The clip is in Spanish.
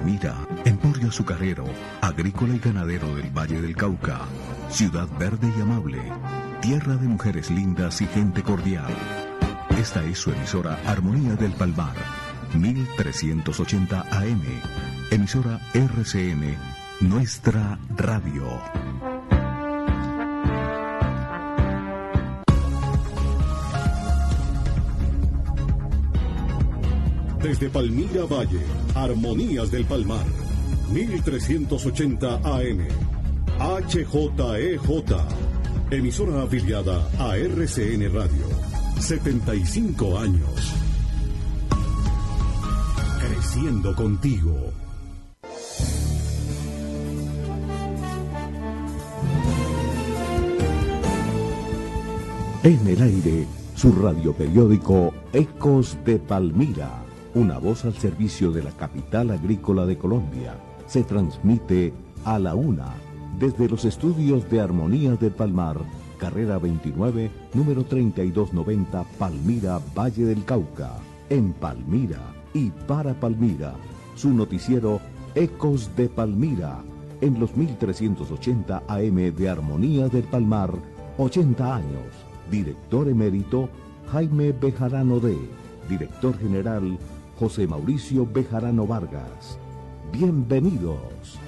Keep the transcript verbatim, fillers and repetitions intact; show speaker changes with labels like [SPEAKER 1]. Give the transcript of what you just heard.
[SPEAKER 1] Palmira, emporio azucarero, agrícola y ganadero del Valle del Cauca, ciudad verde y amable, tierra de mujeres lindas y gente cordial. Esta es su emisora Armonía del Palmar, mil trescientos ochenta A M, emisora R C N, nuestra radio.
[SPEAKER 2] Desde Palmira Valle, Armonías del Palmar, mil trescientos ochenta A M, H J E J, emisora afiliada a R C N Radio, setenta y cinco años. Creciendo contigo.
[SPEAKER 3] En el aire, su radioperiódico Ecos de Palmira. Una voz al servicio de la capital agrícola de Colombia. Se transmite a la una, desde los estudios de Armonías del Palmar, carrera veintinueve, número treinta y dos noventa, Palmira, Valle del Cauca. En Palmira y para Palmira, su noticiero Ecos de Palmira, en los mil trescientos ochenta A M de Armonías del Palmar, ochenta años. Director emérito, Jaime Bejarano D. Director general, José Mauricio Bejarano Vargas. Bienvenidos.